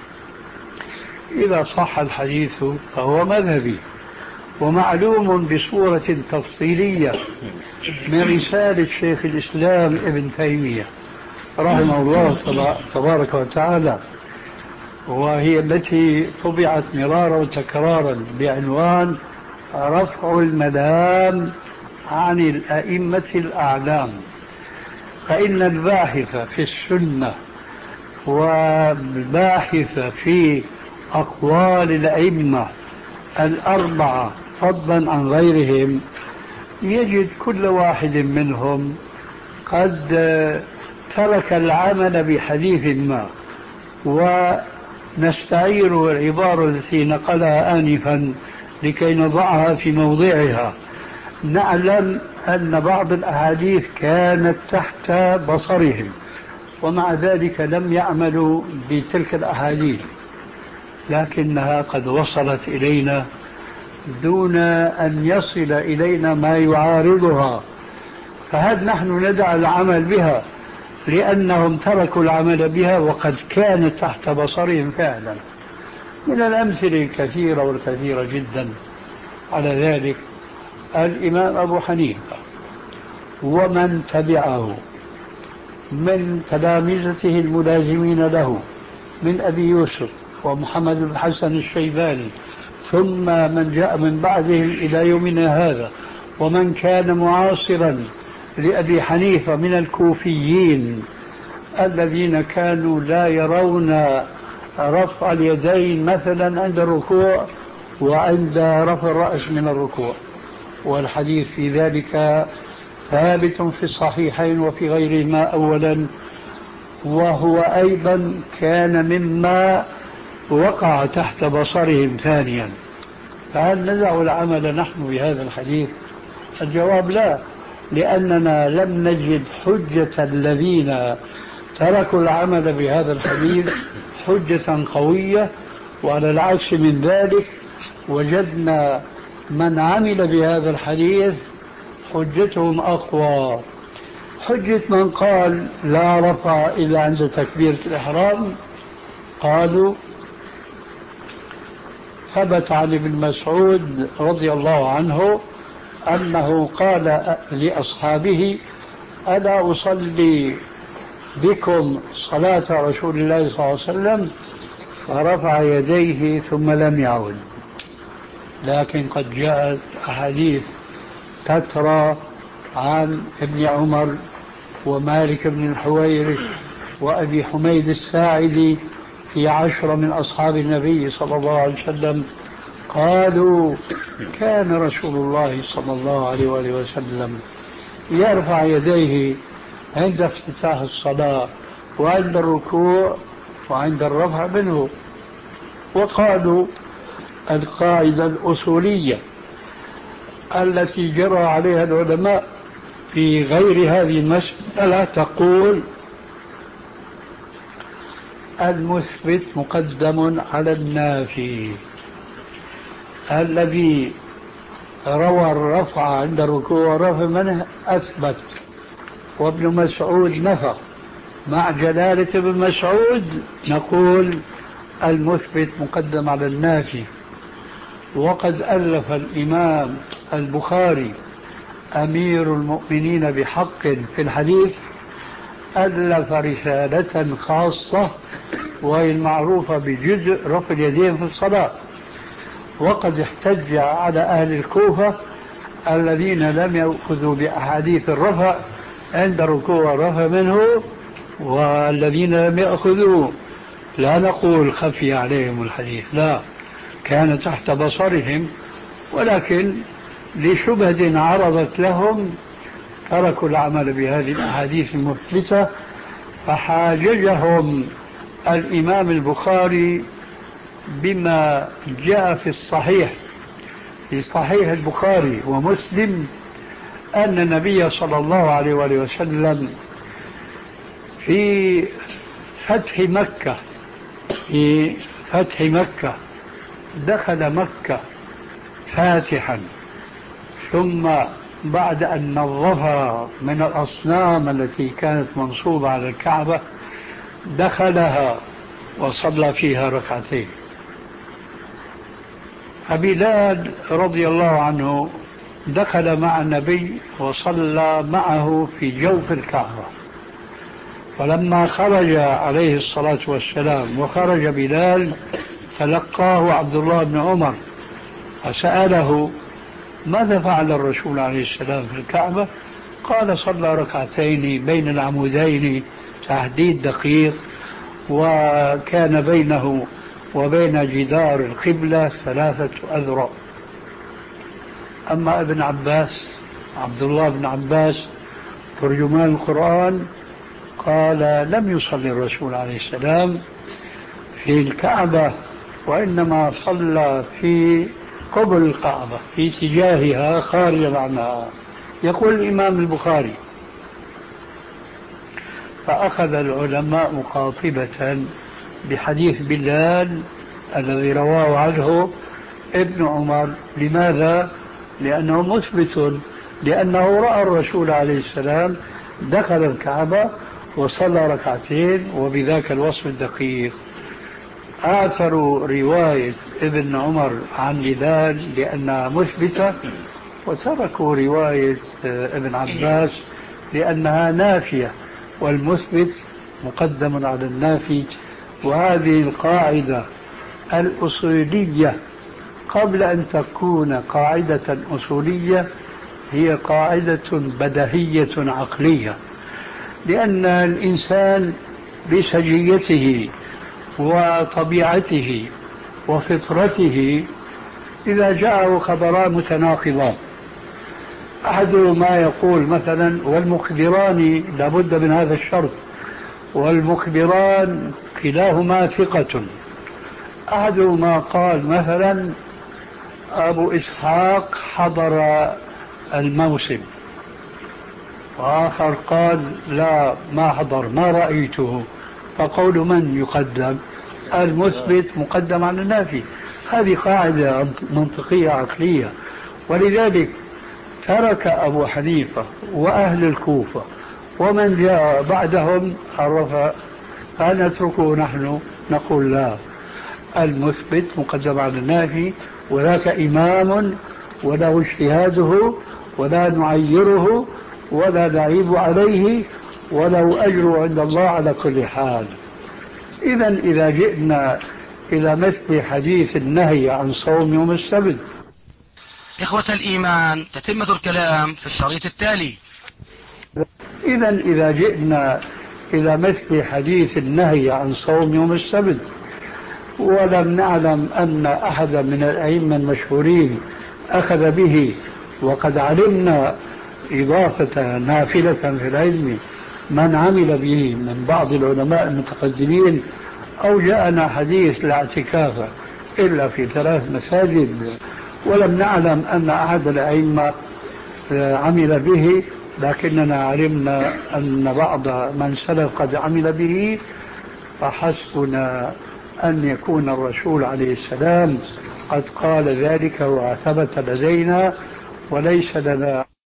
[SPEAKER 4] إذا صح الحديث فهو مذهبي. ومعلوم بصورة تفصيلية من رسالة شيخ الإسلام ابن تيمية رحمه الله تبارك وتعالى، وهي التي طبعت مرارا وتكرارا بعنوان رفع الملام عن الأئمة الأعلام. فإن الباحث في السنة والباحث في أقوال الأئمة الأربعة فضلا عن غيرهم يجد كل واحد منهم قد ترك العمل بحديث ما، ونستعير العبارة التي نقلها آنفا لكي نضعها في موضعها. نعلم أن بعض الأحاديث كانت تحت بصرهم ومع ذلك لم يعملوا بتلك الأحاديث، لكنها قد وصلت إلينا دون أن يصل إلينا ما يعارضها، فهل نحن ندع العمل بها لأنهم تركوا العمل بها وقد كانت تحت بصرهم فعلا؟ من الأمثلة الكثيرة والكثيرة جدا على ذلك الإمام أبو حنيفة ومن تبعه من تلامذته الملازمين له من أبي يوسف ومحمد بن الحسن الشيباني ثم من جاء من بعدهم إلى يومنا هذا، ومن كان معاصرا لأبي حنيفة من الكوفيين الذين كانوا لا يرون رفع اليدين مثلا عند الركوع وعند رفع الرأس من الركوع، والحديث في ذلك ثابت في الصحيحين وفي غيرهما أولا، وهو أيضا كان مما وقع تحت بصرهم ثانيا. فهل ندع العمل نحن بهذا الحديث؟ الجواب لا، لأننا لم نجد حجة الذين تركوا العمل بهذا الحديث حجة قوية، وعلى العكس من ذلك وجدنا من عمل بهذا الحديث حجتهم أقوى. حجة من قال لا رفع إلا عند تكبيرة الإحرام، قالوا ثبت عن ابن مسعود رضي الله عنه أنه قال لأصحابه ألا أصلي بكم صلاة رسول الله صلى الله عليه وسلم، فرفع يديه ثم لم يعود. لكن قد جاءت أحاديث تترى عن ابن عمر ومالك بن الحويرث وأبي حميد الساعدي في عشرة من أصحاب النبي صلى الله عليه وسلم قالوا كان رسول الله صلى الله عليه وآله وسلم يرفع يديه عند افتتاح الصلاة وعند الركوع وعند الرفع منه. وقالوا القاعدة الأصولية التي جرى عليها العلماء في غير هذه المسألة تقول المثبت مقدم على النافي. الذي روى الرفع عند الركوع والرفع منه أثبت، وابن مسعود نفى. مع جلالة ابن مسعود نقول المثبت مقدم على النافي. وقد ألف الإمام البخاري أمير المؤمنين بحق في الحديث ألف رسالة خاصة وهي المعروفة بجزء رفع اليدين في الصلاة. وقد احتج على أهل الكوفة الذين لم يأخذوا بأحاديث الرفع عند الركوع والرفع منه، والذين لم يأخذوا لا نقول خفي عليهم الحديث، لا، كان تحت بصرهم، ولكن لشبهة عرضت لهم تركوا العمل بهذه الأحاديث المثبتة. فحاججهم الإمام البخاري بما جاء في الصحيح في صحيح البخاري ومسلم أن النبي صلى الله عليه وآله وسلم في فتح مكة في فتح مكة دخل مكة فاتحا، ثم بعد أن نظفها من الأصنام التي كانت منصوبة على الكعبة دخلها وصلى فيها ركعتين. فبلال رضي الله عنه دخل مع النبي وصلى معه في جوف الكعبة، فلما خرج عليه الصلاة والسلام وخرج بلال تلقاه عبد الله بن عمر فسأله ماذا فعل الرسول عليه السلام في الكعبة؟ قال صلى ركعتين بين العمودين، تحديد دقيق، وكان بينه وبين جدار القبلة ثلاثة أذرع. أما ابن عباس عبد الله بن عباس ترجمان القرآن قال لم يصلي الرسول عليه السلام في الكعبة، وإنما صلى في قبل الكعبة في اتجاهها خارجا عنها. يقول الإمام البخاري فأخذ العلماء مقاطبة بحديث بلال الذي رواه عنه ابن عمر. لماذا؟ لأنه مثبت، لأنه رأى الرسول عليه السلام دخل الكعبة وصلى ركعتين وبذاك الوصف الدقيق. آثروا رواية ابن عمر عن بلال لأنها مثبتة، وتركوا رواية ابن عباس لأنها نافية، والمثبت مقدم على النافي. وهذه القاعدة الأصولية قبل أن تكون قاعدة أصولية هي قاعدة بديهية عقلية، لأن الإنسان بسجيته وطبيعته وفطرته إذا جاءه خبران متناقضان أحدهما يقول مثلا والمخبران لابد من هذا الشرط، والمخبران كلاهما ثقة. أحدهما قال مثلا أبو إسحاق حضر الموسم، وآخر قال لا ما حضر ما رأيته، فقول من يقدم؟ المثبت مقدم على النافي. هذه قاعدة منطقية عقلية، ولذلك ترك أبو حنيفة وأهل الكوفة ومن جاء بعدهم الرفع، فنتركه نحن نقول لا، المثبت مقدم على النافي، وذاك إمام وله اجتهاده ولا نعيره ولا نعيب عليه وله أجر عند الله على كل حال. إذا إذا جئنا إلى مثل حديث النهي عن صوم يوم السبت.
[SPEAKER 2] إخوة الإيمان، تتمة الكلام في الشريط التالي.
[SPEAKER 4] إذا إذا جئنا إلى مثل حديث النهي عن صوم يوم السبت ولم نعلم أن أحدا من الأئمة المشهورين أخذ به، وقد علمنا إضافة نافلة في العلم من عمل به من بعض العلماء المتقدمين، أو جاءنا حديث لا اعتكاف إلا في ثلاث مساجد، ولم نعلم أن أحد الأئمة عمل به، لكننا علمنا أن بعض من سلف قد عمل به، فحسبنا أن يكون الرسول عليه السلام قد قال ذلك وثبت لدينا، وليس لنا